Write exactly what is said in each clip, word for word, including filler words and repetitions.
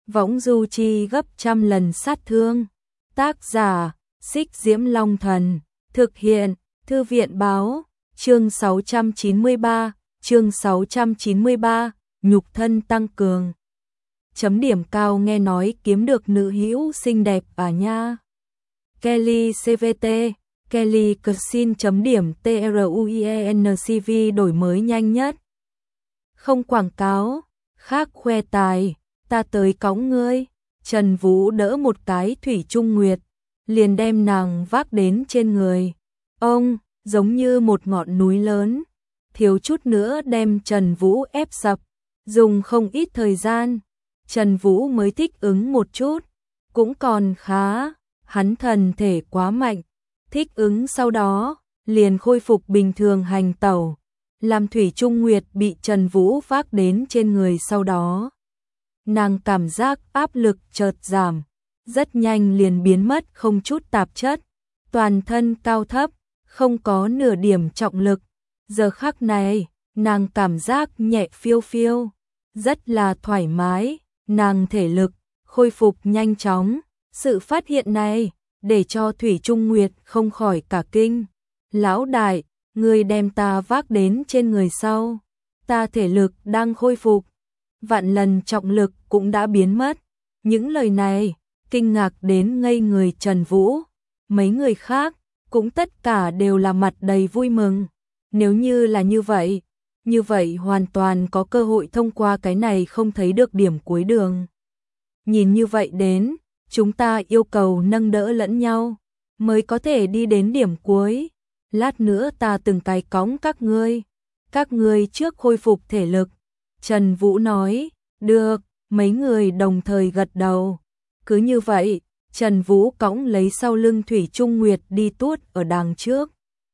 võng du chi gấp trăm lần sát thương. Tác giả, Xích Diễm Long Thần. Thực hiện, Thư viện Báo. Chương sáu trăm chín mươi ba, chương sáu trăm chín mươi ba, nhục thân tăng cường. Chấm điểm cao nghe nói kiếm được nữ hữu xinh đẹp à nha. Kelly xê vê tê, Kelly Cuisine chấm điểm TRUIENCV đổi mới nhanh nhất. Không quảng cáo, khác khoe tài, ta tới cõng ngươi. Trần Vũ đỡ một cái thủy chung nguyệt, liền đem nàng vác đến trên người. Ông, giống như một ngọn núi lớn, thiếu chút nữa đem Trần Vũ ép sập, dùng không ít thời gian, Trần Vũ mới thích ứng một chút, cũng còn khá, hắn thần thể quá mạnh, thích ứng sau đó, liền khôi phục bình thường hành tẩu, làm Thủy Trung Nguyệt bị Trần Vũ vác đến trên người sau đó. Nàng cảm giác áp lực chợt giảm, rất nhanh liền biến mất không chút tạp chất, toàn thân cao thấp, không có nửa điểm trọng lực. Giờ khắc này, nàng cảm giác nhẹ phiêu phiêu, rất là thoải mái, nàng thể lực khôi phục nhanh chóng. Sự phát hiện này để cho Thủy Trung Nguyệt không khỏi cả kinh. Lão đại, ngươi đem ta vác đến trên người sau, ta thể lực đang khôi phục, vạn lần trọng lực cũng đã biến mất. Những lời này kinh ngạc đến ngây người Trần Vũ, mấy người khác cũng tất cả đều là mặt đầy vui mừng. Nếu như là như vậy, như vậy hoàn toàn có cơ hội thông qua cái này không thấy được điểm cuối đường. Nhìn như vậy đến, chúng ta yêu cầu nâng đỡ lẫn nhau, mới có thể đi đến điểm cuối. Lát nữa ta từng cái cõng các ngươi, các ngươi trước khôi phục thể lực. Trần Vũ nói, được, mấy người đồng thời gật đầu. Cứ như vậy, Trần Vũ cõng lấy sau lưng Thủy Trung Nguyệt đi tuốt ở đằng trước.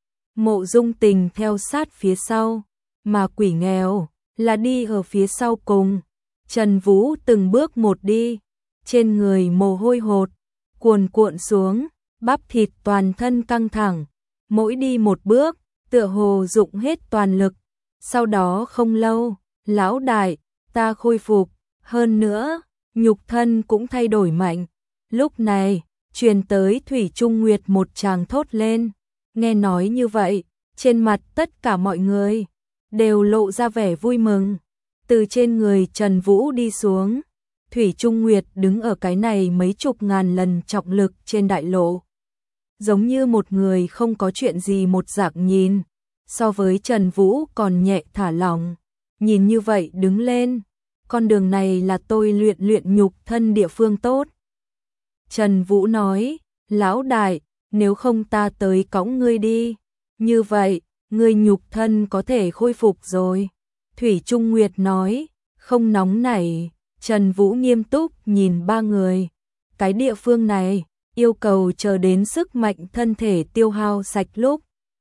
Mộ Dung Tình theo sát phía sau, mà Quỷ Nghèo là đi ở phía sau cùng. Trần Vũ từng bước một đi, trên người mồ hôi hột cuồn cuộn xuống, bắp thịt toàn thân căng thẳng, mỗi đi một bước, tựa hồ dụng hết toàn lực. Sau đó không lâu, lão đại, ta khôi phục, hơn nữa, nhục thân cũng thay đổi mạnh. Lúc này, truyền tới Thủy Trung Nguyệt một tràng thốt lên. Nghe nói như vậy, trên mặt tất cả mọi người đều lộ ra vẻ vui mừng. Từ trên người Trần Vũ đi xuống, Thủy Trung Nguyệt đứng ở cái này mấy chục ngàn lần trọng lực trên đại lộ, giống như một người không có chuyện gì một dạng nhìn, so với Trần Vũ còn nhẹ thả lỏng. Nhìn như vậy đứng lên, con đường này là tôi luyện luyện nhục thân địa phương tốt. Trần Vũ nói, lão đại, nếu không ta tới cõng ngươi đi, như vậy, ngươi nhục thân có thể khôi phục rồi. Thủy Trung Nguyệt nói, không nóng nảy. Trần Vũ nghiêm túc nhìn ba người, cái địa phương này, yêu cầu chờ đến sức mạnh thân thể tiêu hao sạch lúc,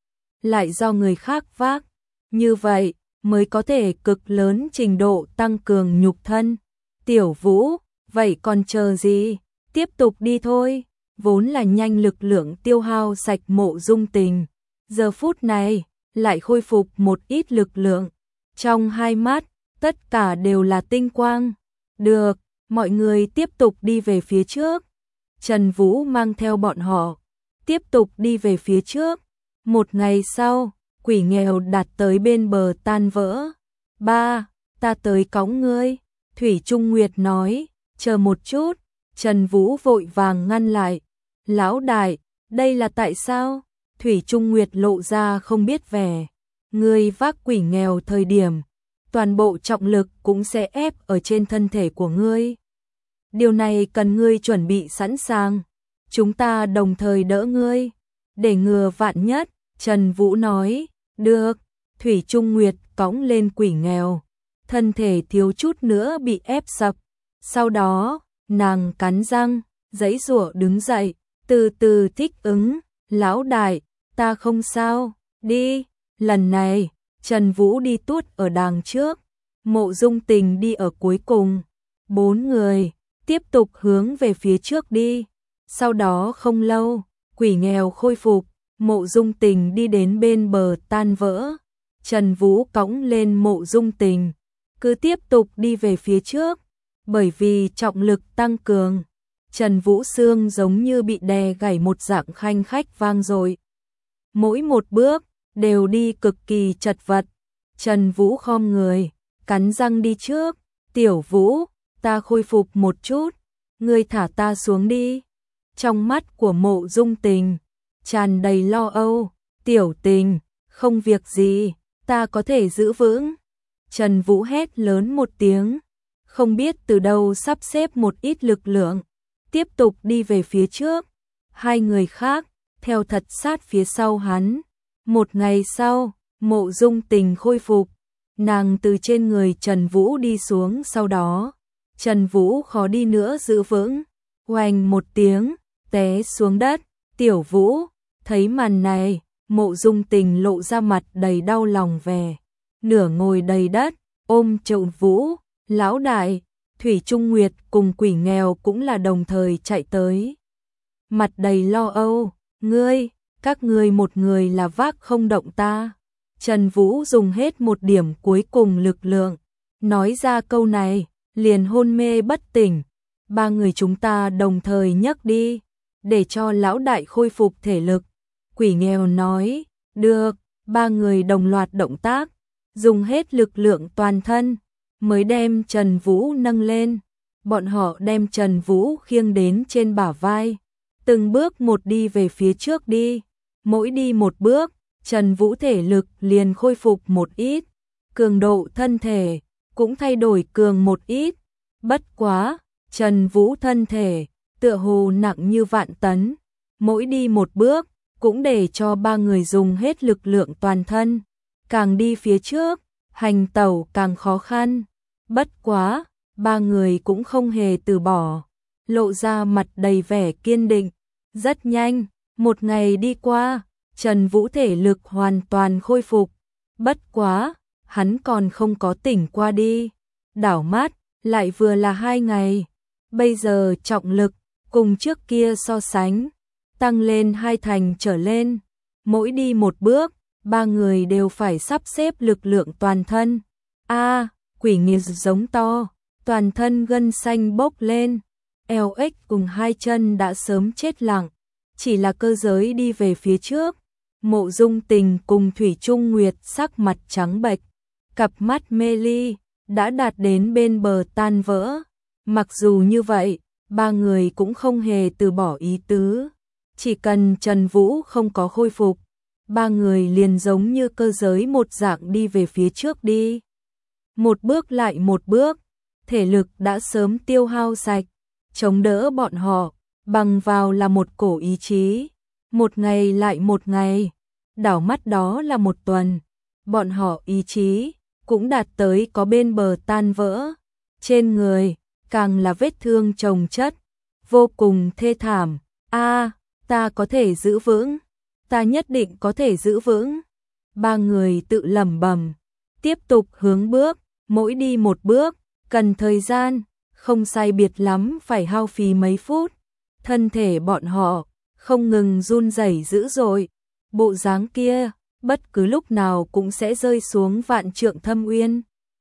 lại do người khác vác, như vậy mới có thể cực lớn trình độ tăng cường nhục thân. Tiểu Vũ, vậy còn chờ gì, tiếp tục đi thôi. Vốn là nhanh lực lượng tiêu hao sạch Mộ Dung Tình, giờ phút này lại khôi phục một ít lực lượng, trong hai mắt tất cả đều là tinh quang. Được, mọi người tiếp tục đi về phía trước. Trần Vũ mang theo bọn họ, tiếp tục đi về phía trước. Một ngày sau, Quỷ Nghèo đạt tới bên bờ tan vỡ. Ba, ta tới cõng ngươi. Thủy Trung Nguyệt nói, chờ một chút. Trần Vũ vội vàng ngăn lại. Lão đại, đây là tại sao? Thủy Trung Nguyệt lộ ra không biết vẻ. Ngươi vác Quỷ Nghèo thời điểm, toàn bộ trọng lực cũng sẽ ép ở trên thân thể của ngươi. Điều này cần ngươi chuẩn bị sẵn sàng. Chúng ta đồng thời đỡ ngươi, để ngừa vạn nhất. Trần Vũ nói, được. Thủy Trung Nguyệt cõng lên Quỷ Nghèo, thân thể thiếu chút nữa bị ép sập. Sau đó, nàng cắn răng, giãy giụa đứng dậy, từ từ thích ứng. Lão đại, ta không sao, đi. Lần này, Trần Vũ đi tuốt ở đằng trước, Mộ Dung Tình đi ở cuối cùng. Bốn người tiếp tục hướng về phía trước đi. Sau đó không lâu, Quỷ Nghèo khôi phục, Mộ Dung Tình đi đến bên bờ tan vỡ. Trần Vũ cõng lên Mộ Dung Tình, cứ tiếp tục đi về phía trước. bởi vì trọng lực tăng cường, Trần Vũ xương giống như bị đè gãy một dạng khanh khách vang dội. Mỗi một bước đều đi cực kỳ chật vật. Trần Vũ khom người, cắn răng đi trước, "Tiểu Vũ, ta khôi phục một chút, ngươi thả ta xuống đi." Trong mắt của Mộ Dung Tình tràn đầy lo âu, "Tiểu Tình, không việc gì, ta có thể giữ vững." Trần Vũ hét lớn một tiếng, không biết từ đâu sắp xếp một ít lực lượng, tiếp tục đi về phía trước. Hai người khác theo thật sát phía sau hắn. Một ngày sau, Mộ Dung Tình khôi phục, nàng từ trên người Trần Vũ đi xuống, sau đó Trần Vũ khó đi nữa giữ vững, oanh một tiếng, té xuống đất. Tiểu Vũ, thấy màn này, Mộ Dung Tình lộ ra mặt đầy đau lòng về, nửa ngồi đầy đất, ôm chậu Vũ, lão đại, Thủy Trung Nguyệt cùng Quỷ Nghèo cũng là đồng thời chạy tới. Mặt đầy lo âu, "Ngươi, các ngươi một người là vác không động ta." Trần Vũ dùng hết một điểm cuối cùng lực lượng, nói ra câu này, liền hôn mê bất tỉnh. "Ba người chúng ta đồng thời nhấc đi, để cho lão đại khôi phục thể lực." Quỷ Nghèo nói, "Được." Ba người đồng loạt động tác, dùng hết lực lượng toàn thân, mới đem Trần Vũ nâng lên. Bọn họ đem Trần Vũ khiêng đến trên bả vai, từng bước một đi về phía trước đi. Mỗi đi một bước, Trần Vũ thể lực liền khôi phục một ít, cường độ thân thể cũng thay đổi cường một ít. Bất quá, Trần Vũ thân thể tựa hồ nặng như vạn tấn, mỗi đi một bước cũng để cho ba người dùng hết lực lượng toàn thân, càng đi phía trước, hành tẩu càng khó khăn. Bất quá, ba người cũng không hề từ bỏ, lộ ra mặt đầy vẻ kiên định. Rất nhanh, một ngày đi qua, Trần Vũ thể lực hoàn toàn khôi phục. Bất quá, hắn còn không có tỉnh qua đi. Đảo mắt, lại vừa là hai ngày. Bây giờ trọng lực, cùng trước kia so sánh, tăng lên hai thành trở lên. Mỗi đi một bước, ba người đều phải sắp xếp lực lượng toàn thân. A, Quỷ Nghèo giống to, toàn thân gân xanh bốc lên. eo ếch cùng hai chân đã sớm chết lặng, chỉ là cơ giới đi về phía trước. Mộ Dung Tình cùng Thủy Trung Nguyệt sắc mặt trắng bệch, cặp mắt mê ly, đã đạt đến bên bờ tan vỡ. Mặc dù như vậy, ba người cũng không hề từ bỏ ý tứ. Chỉ cần Trần Vũ không có khôi phục, ba người liền giống như cơ giới một dạng đi về phía trước đi. Một bước lại một bước, thể lực đã sớm tiêu hao sạch, chống đỡ bọn họ, bằng vào là một cổ ý chí. Một ngày lại một ngày, đảo mắt đó là một tuần, bọn họ ý chí cũng đạt tới có bên bờ tan vỡ. Trên người, càng là vết thương chồng chất, vô cùng thê thảm. A, ta có thể giữ vững, ta nhất định có thể giữ vững. Ba người tự lẩm bẩm, tiếp tục hướng bước, mỗi đi một bước, cần thời gian, không sai biệt lắm phải hao phí mấy phút. Thân thể bọn họ không ngừng run rẩy dữ dội, bộ dáng kia bất cứ lúc nào cũng sẽ rơi xuống vạn trượng thâm uyên.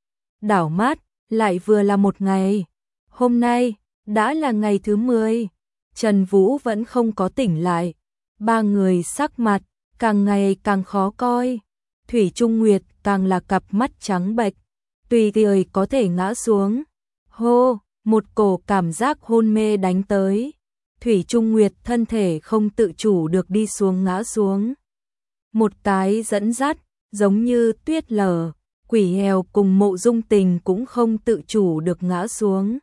Đảo mắt, lại vừa là một ngày. Hôm nay đã là ngày thứ mười, Trần Vũ vẫn không có tỉnh lại. Ba người sắc mặt càng ngày càng khó coi. Thủy Trung Nguyệt càng là cặp mắt trắng bệch, tùy tiện có thể ngã xuống. Hô, một cổ cảm giác hôn mê đánh tới. Thủy Trung Nguyệt thân thể không tự chủ được đi xuống ngã xuống. Một cái dẫn dắt, giống như tuyết lở. Quỷ Nghèo cùng Mộ Dung Tình cũng không tự chủ được ngã xuống.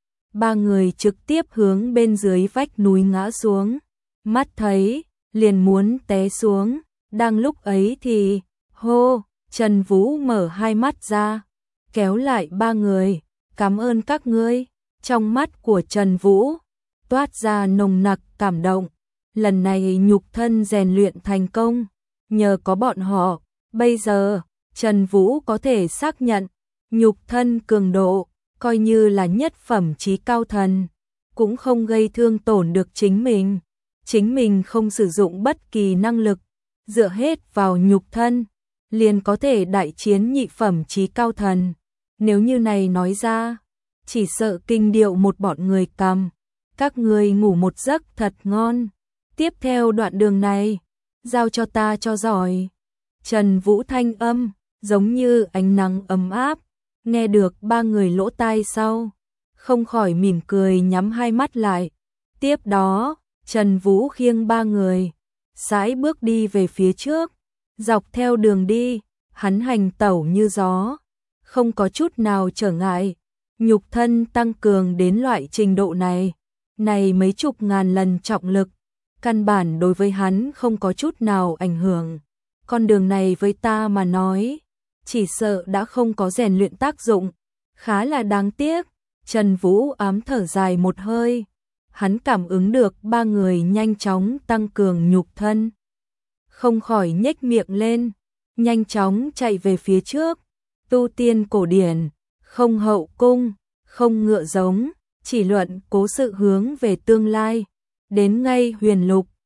Ba người trực tiếp hướng bên dưới vách núi ngã xuống. Mắt thấy, liền muốn té xuống. Đang lúc ấy thì, hô, Trần Vũ mở hai mắt ra, kéo lại ba người. Cảm ơn các ngươi. Trong mắt của Trần Vũ toát ra nồng nặc cảm động. Lần này nhục thân rèn luyện thành công. Nhờ có bọn họ, bây giờ Trần Vũ có thể xác nhận nhục thân cường độ, coi như là nhất phẩm chí cao thần, cũng không gây thương tổn được chính mình. Chính mình không sử dụng bất kỳ năng lực, dựa hết vào nhục thân, liền có thể đại chiến nhị phẩm chí cao thần. Nếu như này nói ra, chỉ sợ kinh điệu một bọn người cầm. Các người ngủ một giấc thật ngon. Tiếp theo đoạn đường này, giao cho ta cho giỏi. Trần Vũ thanh âm, giống như ánh nắng ấm áp, nghe được ba người lỗ tai sau, không khỏi mỉm cười nhắm hai mắt lại. Tiếp đó, Trần Vũ khiêng ba người, sải bước đi về phía trước, dọc theo đường đi, hắn hành tẩu như gió, không có chút nào trở ngại, nhục thân tăng cường đến loại trình độ này, này mấy chục ngàn lần trọng lực, căn bản đối với hắn không có chút nào ảnh hưởng. Con đường này với ta mà nói, chỉ sợ đã không có rèn luyện tác dụng, khá là đáng tiếc. Trần Vũ ám thở dài một hơi, hắn cảm ứng được ba người nhanh chóng tăng cường nhục thân, không khỏi nhếch miệng lên, nhanh chóng chạy về phía trước. Tu tiên cổ điển, không hậu cung, không ngựa giống, chỉ luận cố sự hướng về tương lai, đến ngay huyền lục,